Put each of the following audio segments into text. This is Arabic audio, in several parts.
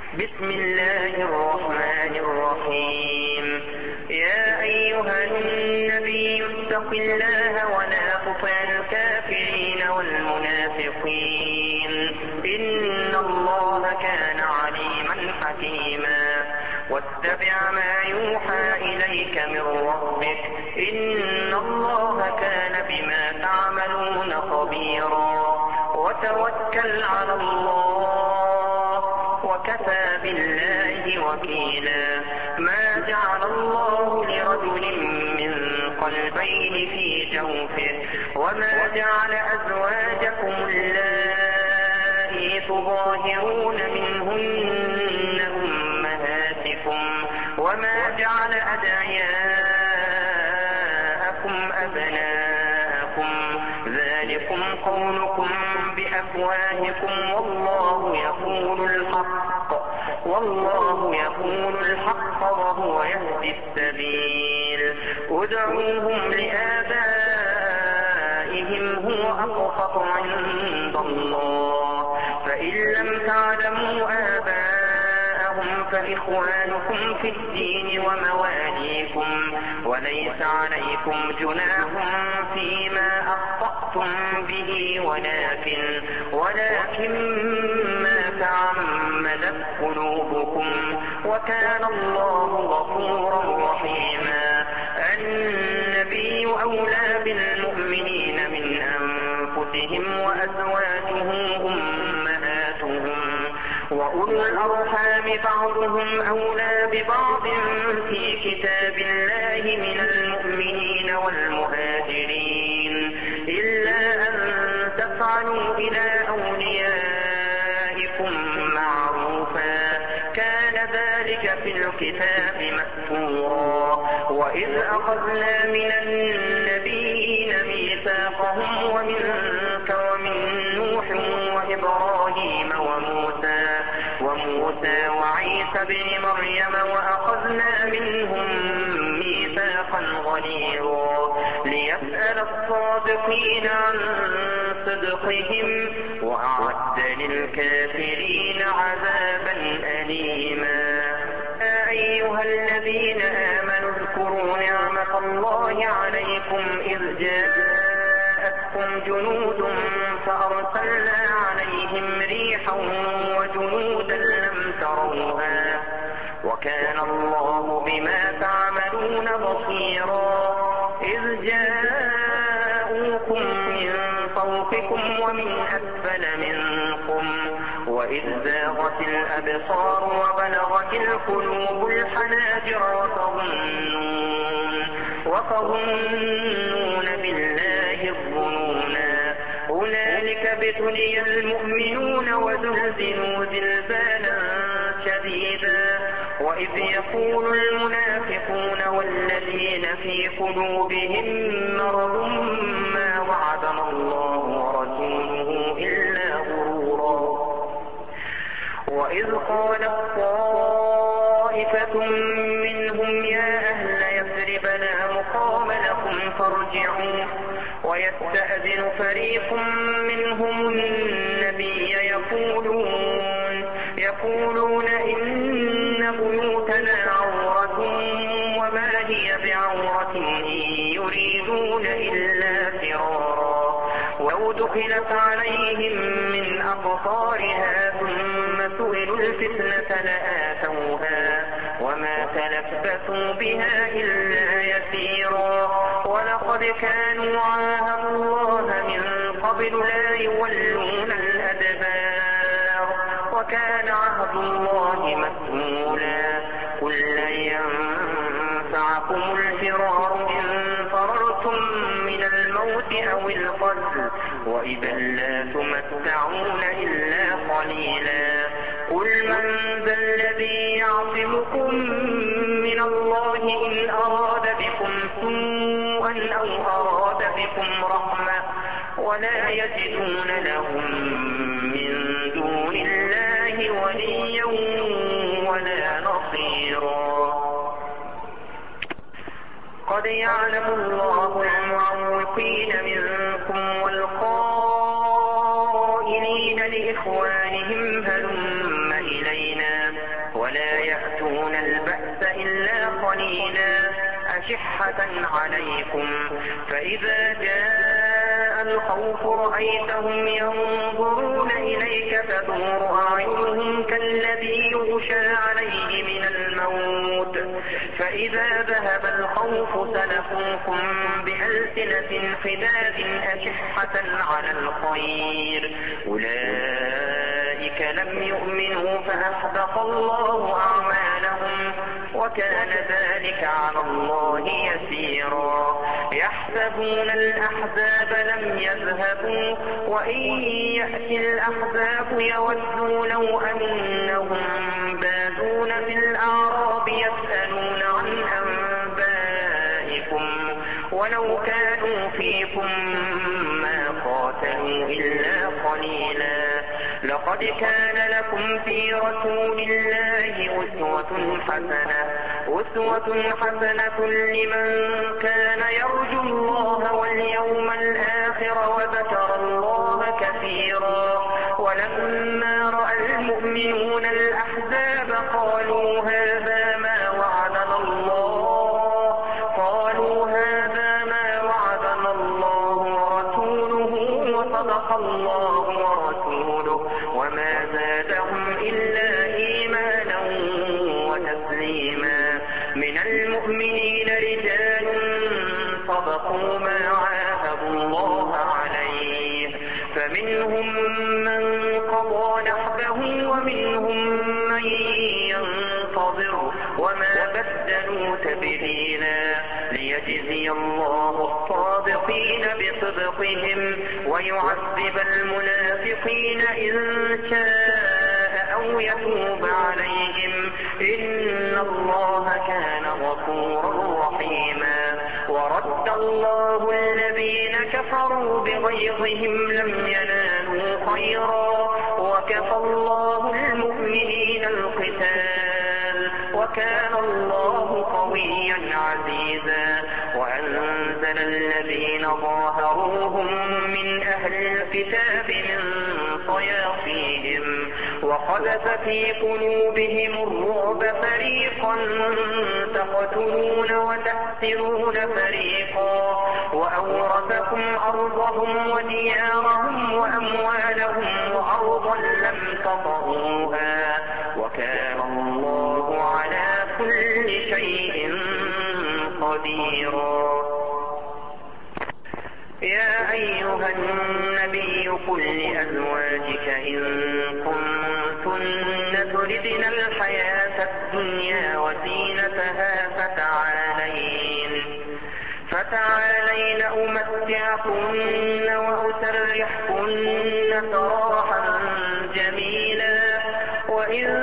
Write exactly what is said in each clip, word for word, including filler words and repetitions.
بسم الله الرحمن الرحيم. يا أيها النبي اتق الله ولا تطع الكافرين والمنافقين إن الله كان عليما حكيما. واتبع ما يوحى إليك من ربك إن الله كان بما تعملون خبيرا. وتوكل على الله وكفى بالله وكيلا. ما جعل الله لرجل من قلبين في جوفه وما جعل أزواجكم اللائي تظاهرون منهن أمهاتكم وما جعل أدعياءكم أبناءكم ذلكم قولكم بأفواهكم والله يقول الحق والله يقول الحق وهو يهدي السبيل. ادعوهم لآبائهم هو أقسط عند الله فإن لم تعلموا آباءهم فإخوانكم في الدين ومواليكم وليس عليكم جناح فيما أخطأتم به ولكن ولكن ما تعمدت قلوبكم وكان الله غفورا رحيما. النبي أولى بالمؤمنين من أنفسهم وأزواجه أمهاتهم وأولو الأرحام بعضهم أولى ببعض في كتاب الله من المؤمنين والمهاجرين إلا أن تفعلوا إلى أوليائكم معروفا كان ذلك في الكتاب مسطورا. وإذ أخذنا من النبيين ميثاقهم ومنك ومن نوح وإبراهيم وموسى وموسى وعيسى بن مريم وأخذنا منهم ميثاقا غليظا ليسأل الصادقين عن صدقهم وأعد للكافرين عذابا أليما. يا أيها الذين آمنوا اذكروا نعمة الله عليكم إذ جاءتكم جنود فأرسلنا عليهم ريحا وجنودا لم تروها وكان الله بما تعملون بصيرا. إذ جاءوكم من فوقكم ومن أسفل منكم وإذ زاغت الأبصار وبلغت القلوب الحناجر وتظنون وتظنون بالله الظنونا. هنالك ابتلي المؤمنون وزلزلوا زلزالا شديدا. وإذ يقول المنافقون والذين في قلوبهم مرض ما وعدنا الله ورسوله إلا غرورا. وإذ قالت طائفة منهم يا أهل يثرب لا مقام لكم فارجعوا ويستأذن فريق منهم النبي يقولون يقولون إن بيوتنا عورة وما هي بعورة إن يريدون إلا فرارا. ولو دخلت عليهم من أقطارها ثم سئلوا الفتنة لآتوها وما تلبثوا بها إلا يسيرا. ولقد كانوا عاهدوا الله من قبل لا يولون الأدبار وكان عهد الله مسؤولا. قل لن ينفعكم الفرار إن فررتم من الموت أو القتل وإذا لا تمتعون إلا قليلا. قل من ذا الذي يعصمكم من الله إن أراد بكم سوءا أو أراد بكم رحمة ولا يجدون لهم من دون الله وليا ولا نصيرا. قد يعلم الله المعوقين منكم والقائلين لإخوانهم هلم إلينا ولا يأتون البأس إلا قليلا أشحة عليكم فإذا جاء الخوف رأيتهم ينظرون إليك تدور أعينهم كالذي يغشى عليه من الموت فإذا ذهب الخوف سلقوكم بألسنة حداد أشحة على الخير أولئك لم يؤمنوا فأحبط الله أعمالهم وكان ذلك على الله يسيرا يحسبون الأحزاب لم يذهبوا وإن يأتي الأحزاب يودوا لو أنهم بادون في الأعراب يسألون عن أنبائكم ولو كانوا فيكم ما قاتلوا إلا قليلا لقد كان لكم في رسول الله أسوة حسنة أسوة حسنة لمن كان يرجو الله واليوم الآخر وذكر الله كثيرا ولما رأى المؤمنون الأحزاب قالوا هذا ما وعدنا الله قالوا هذا ما وعدنا الله ورسوله وصدق الله ورسوله وما زادهم إلا إيمانا وتسليما من المؤمنين رجال صدقوا ما عاهدوا الله عليه فمنهم من قضى نحبه ومنهم من ينتظر وما بدلوا تبديلا ليجزي الله الصادقين بصدقهم ويعذب المنافقين إن شاء أو يتوب عليهم إن الله كان غفورا رحيما ورد الله الذين كفروا بغيظهم لم ينالوا خيرا وكفى الله المؤمنين القتال وكان الله قويا عزيزا وأنزل الذين ظاهروهم من أهل الكتاب من صياصيهم وقذف في قلوبهم الرعب فريقا تقتلون وتحسرون فريقا وأورثكم أرضهم وديارهم وأموالهم وأرضا لم تطئوها وكان الله على كل شيء قديرا يا أيها النبي قل لأزواجك إن كنتن تردن الحياة الدنيا وزينتها فتعالين فتعالين أمتعكن وأسرحكن سراحا جميلا وإن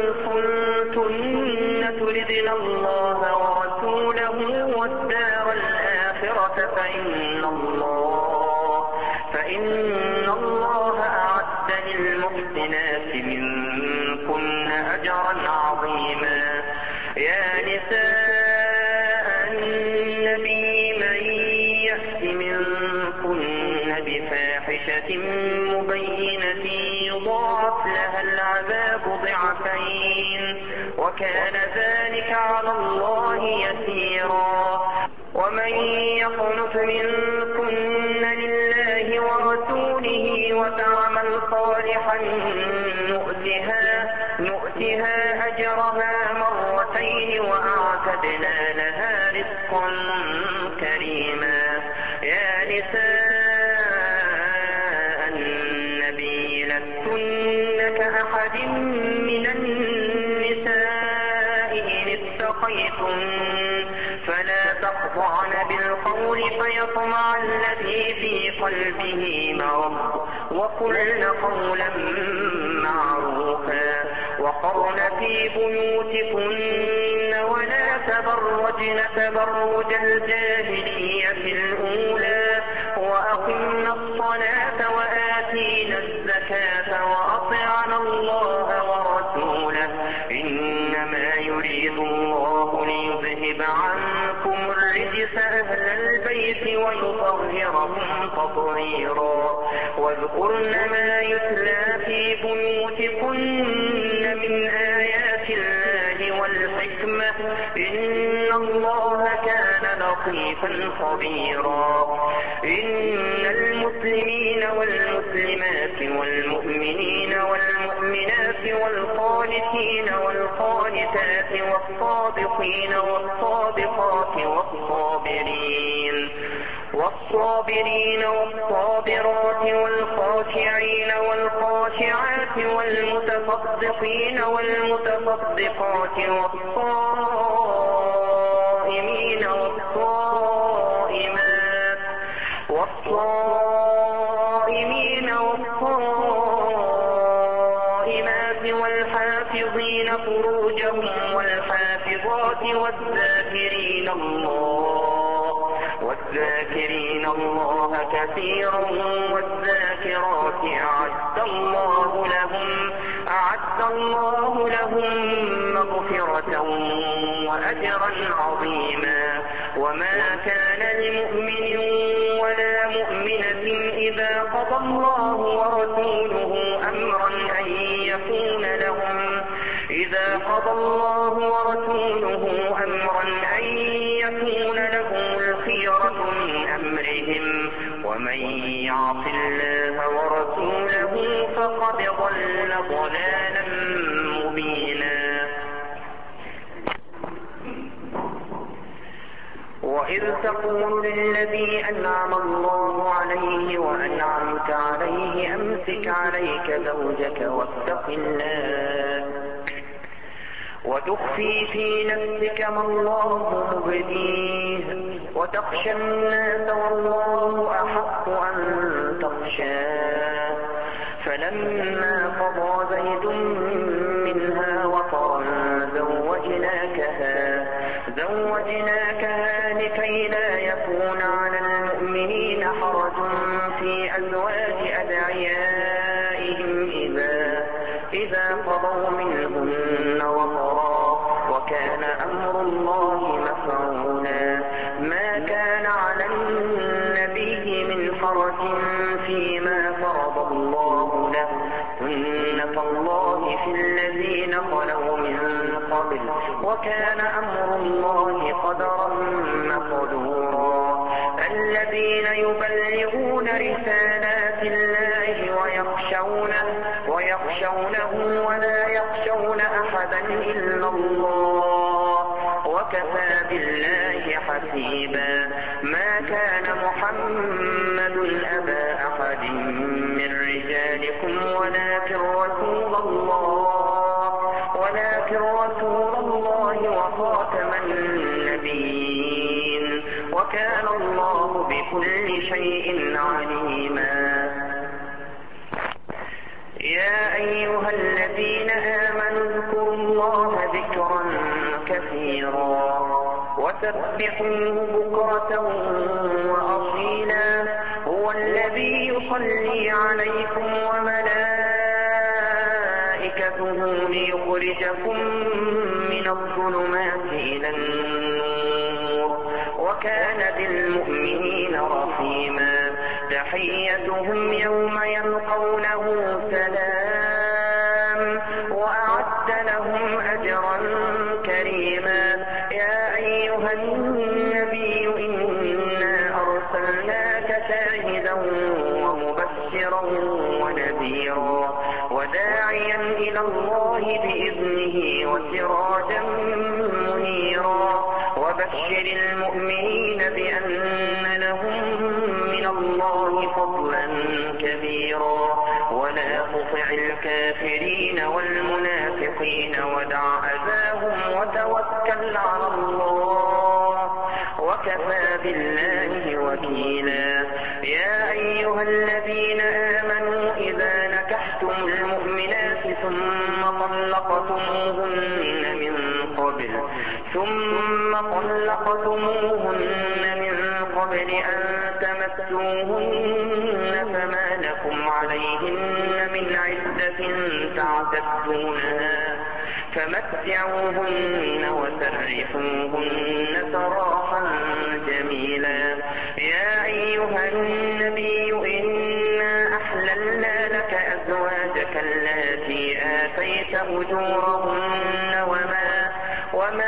كنتن تردن الله ورسوله والدار الآخرة فإن الله فإن الله أعد للمحسنات منكن أجرا عظيما يا نساء النبي من يأت منكن بفاحشة مبينة يضاعف لها العذاب ضعفين وكان ذلك على الله يسيرا ومن يقنت منكن لله ورسوله وتعمل صالحا نؤتها نؤتها أجرها مرتين وأعتدنا لها رزقا كريما يا نساء النبي لستن كأحد من النساء إن اتقيتن فلا تخضعن بالقول فيطمع الذي في قلبه مرض وقلن قولا معروفا وقرن في بيوتكن ولا تبرجن تبرج الجاهلية الأولى وأقمنا الصلاة وآتينا الزكاة وأطعنا الله ورسوله إنما يريد الله ليذهب عنكم الرجس أهل البيت ويطهركم تطهيرا واذكرن ما يتلى في بيوتكن من آيات الله الحكمة إن الله كان لطيفا خبيرا. إن المسلمين والمسلمات والمؤمنين والمؤمنات والقانتين والقانتات والصادقين والصادقات والصابرين والصابرين والصابرات والخاشعين والخاشعات والمتصدقين والمتصدقات والصائمين والصائمات والصائمين والصائمات والحافظين فروجهم والحافظات والذاكرين الله والذاكرين الله كثيرا والذاكرات أعد الله لهم أعد الله لهم مغفرة وأجرا عظيما. وما كان لمؤمن ولا مؤمنة إذا قضى الله ورسوله أمرا أن يكون لهم إذا قضى الله ورسوله أمرا أن يكون لهم الخيرة من أمرهم ومن يعص الله ورسوله فقد ضل ضلالا مبينا. وإذ تقول للذي أنعم الله عليه وأنعمت عليه أمسك عليك زوجك واتق الله وتخفي في نفسك ما الله مبديه وتخشى الناس والله أحق أن تخشاه. فلما قضى زيد منها وطرا زوجناكها زوجناكها لكي لا يكون على المؤمنين حرج في أزواج أدعيائهم إذا إذا قضوا منهن وطرا وكان أمر الله مفعولا. ما كان على النبي من حرج فيما فرض الله له سنة الله في الذين خلوا من قبل وكان أمر الله قدرا مقدورا. الذين يبلغون رسالات الله ويخشونه ويخشونه ولا يخشون أحدا إلا الله وكفى بالله حسيبا. ما كان محمد أبا أحد من رجالكم ولكن رسول الله ولكن رسول الله وخاتم النبيين وكان الله بكل شيء عليما. يا أيها الذين آمنوا اذكروا الله ذكرا كثيرا وسبحوه بكرة وأصيلا. هو الذي يصلي عليكم وملائكته ليخرجكم من الظلمات إلى النور وكان بالمؤمنين رحيما. تحيتهم يوم يلقونه سلام وأعد لهم أجرا كريما. يا أيها النبي إنا أرسلناك شاهدا ومبشرا ونذيرا وداعيا إلى الله بإذنه وسراجا منيرا. وبشر المؤمنين بأن لهم من الله فضلا كبيرا ولا تطع الكافرين والمنافقين ودع أذاهم وتوكل على الله وكفى بالله وكيلا. يا أيها الذين آمنوا إذا نكحتم المؤمنات ثم طلقتموهن من قبل ثم طلقتموهن من قبل أن تمسوهن فما لكم عليهن من عدة تعتدونها فمتعوهن وسرحوهن سراحا جميلا. يا أيها النبي إنا أحللنا لك أزواجك اللاتي آتيت أجورهن وما وما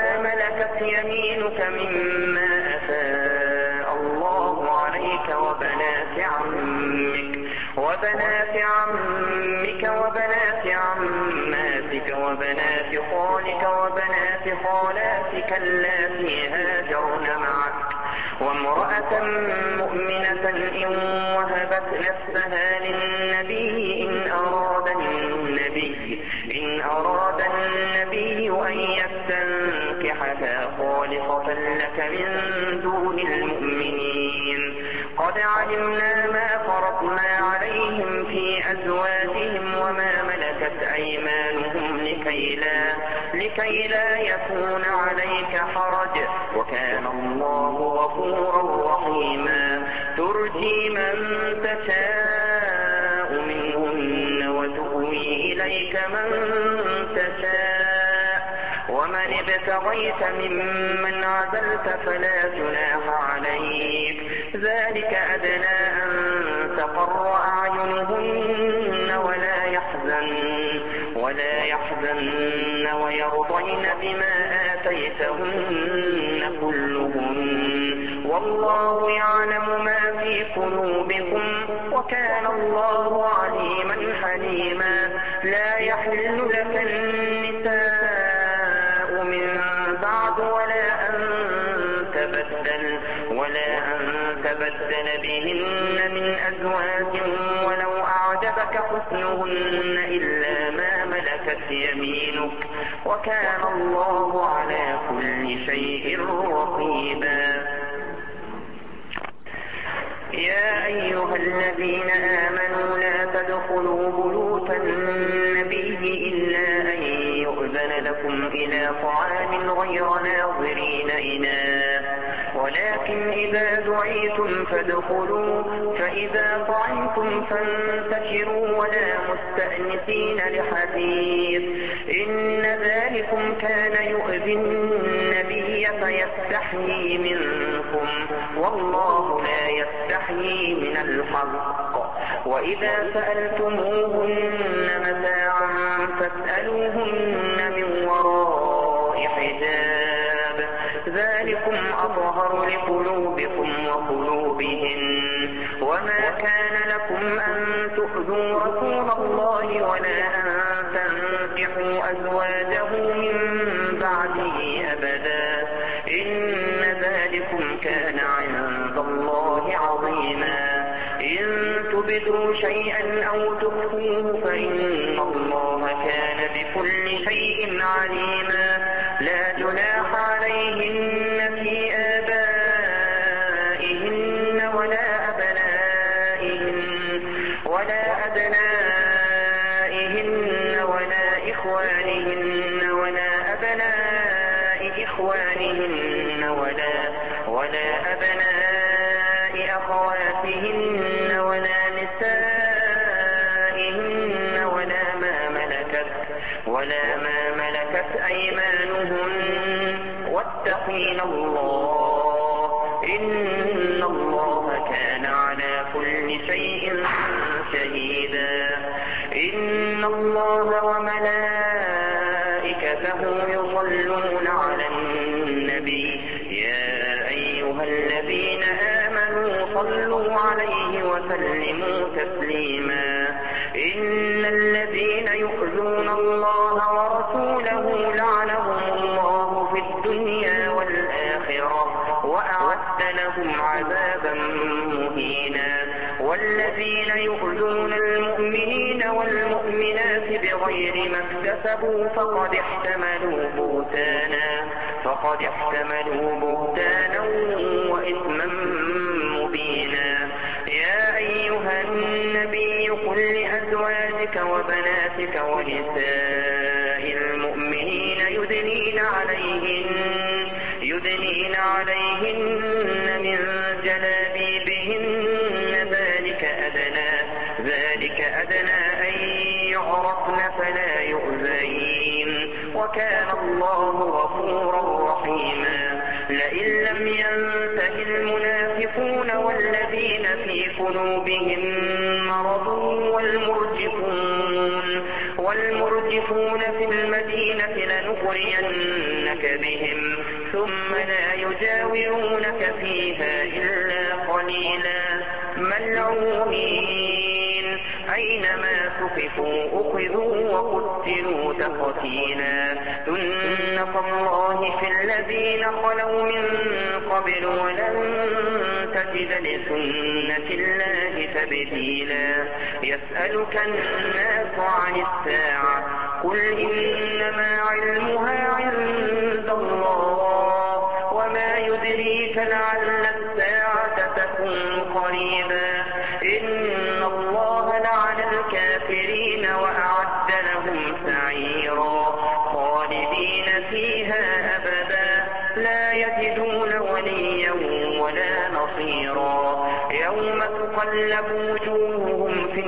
ملكت يمينك مما أفاء الله عليك وبنات عمك وبنات عمك وبنات عماتك وبنات خالك وبنات خالاتك اللاتي هاجرن معك وامرأة مؤمنة إن وهبت نفسها للنبي إن أراد النبي إن أراد النبي أن يستنكحها خالصة لك من دون المؤمنين قد علمنا ما فرضنا عليهم في أزواجهم وما ملكت أيمانهم لكي لا, لكي لا يكون عليك حرج وكان الله غفورا رحيما ترجي من تشاء منهن وتؤوي إليك من تشاء ومن ابتغيت ممن عزلت فلا جناح عليك ذلك أدنى أن تقر أعينهن ولا يحزن ولا يحزن ويرضين بما آتيتهن كلهن والله يعلم ما في قلوبكم وكان الله عليما حليما لا يحل لك النساء من بعد ولا أن تبدل ولا أن تبدل بهن من أزواج ولو أعجبك حسنهن إلا ما ملكت يمينك وكان الله على كل شيء رقيبا يا أيها الذين آمنوا لا تدخلوا بيوت النبي إلا أن يؤذن لكم إلى طعام غير ناظرين إناه ولكن إذا دعيتم فادخلوا فإذا طعمتم فانتشروا ولا مستأنسين لحديث إن ذلكم كان يؤذي النبي فيستحيي منكم والله لا يستحيي من الحق وإذا سألتموهن متاعا فاسألوهن من وراء حجاب ذلكم أطهر لقلوبكم وقلوبهن وما كان لكم أن تؤذوا رسول الله ولا أن تنكحوا أزواجه من بعده أبدا إن ذلكم كان عند الله عظيما إن تبدوا شيئا أو تخفوه فإن الله كان بكل شيء عليما لا جناح عليهن في آبائهن ولا أبنائهن ولا أبنائهن ولا إخوانهن ولا أبناء إخوانهن ولا ولا أبناء أخواتهن ولا نسائهن ولا ما ملكت ولا ما ملكت أيمانهن واتقين الله إن الله كان على كل شيء شهيدا إن الله وملائكته يصلون على النبي يا أيها الذين آمنوا صلوا عليه وسلموا تسليما إن الذين يؤذون الله ورسوله لعنهم الله في الدنيا والآخرة وأعد لهم عذابا مهينا والذين يؤذون المؤمنين والمؤمنات بغير ما اكتسبوا فقد احتملوا بهتانا فقد احتملوا بهتانا وإثما مبينا يا أيها النبي قل لأزواجك وبناتك ونساء المؤمنين يدنين عليهن يدنين عليهن من جلابيبهن ذلك أدنى ذلك أدنى أن يعرفن فلا يؤذين وكان الله غفورا رحيما لئن لم ينته المنافقون والذين في قلوبهم مرض والمرجفون والمرجفون في المدينة لنغرينك بهم ثم لا يجاورونك فيها إلا قليلا ملعونين أينما ثقفوا أخذوا وقتلوا تقتيلا سنة الله في الذين خلوا من قبل ولن تجد لسنة الله تبديلا يسألك الناس عن الساعة قل إنما علمها عند الله وما يدريك لعل الساعة تكون قريبا إن الله لعن الكافرين وأعد لهم سعيرا خالدين فيها أبدا لا يجدون وليا ولا نصيرا يوم تقلب وجوههم في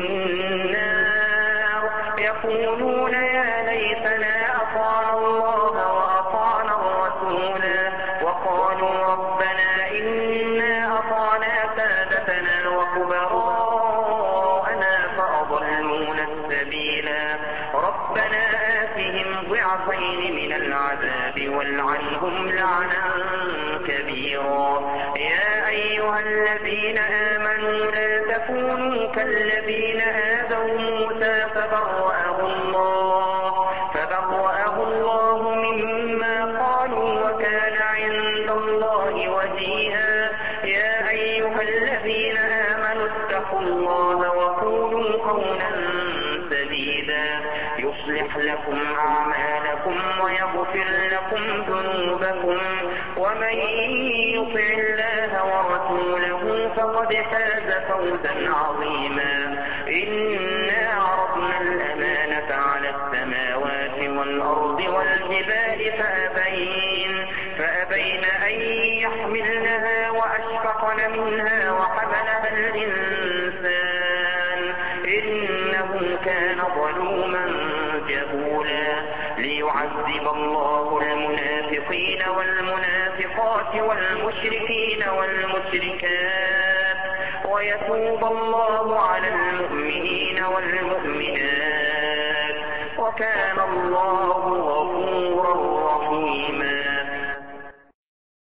النار يقولون يا ليتنا أطعنا الله وأطعنا الرسولا وقالوا ربنا إنا أطعنا سادتنا وكبراءنا فأضلونا السبيلا ربنا آتهم ضعفين من العذاب والعنهم لعنا كبيرا يا أيها الذين آمنوا لا تكونوا كالذين آذوا موسى فبرأه الله فبرأه الله مما قالوا وكان عند الله وجيها يا أيها الذين آمنوا اتقوا الله وقولوا قولا سديدا يصلح لكم أعمالكم ويغفر لكم ذنوبكم ومن يطع الله ورسوله فقد فاز فوزا عظيما إنا عرضنا الأمانة على السماوات والأرض والجبال فأبين فأبين أن يحملنها وأشفقن منها وحملها الإنسان إنه كان ظلوما جهولا ليعذب الله المنافقين والمنافقات والمشركين والمشركات ويتوب الله على المؤمنين والمؤمنات وكان الله غفورا رحيما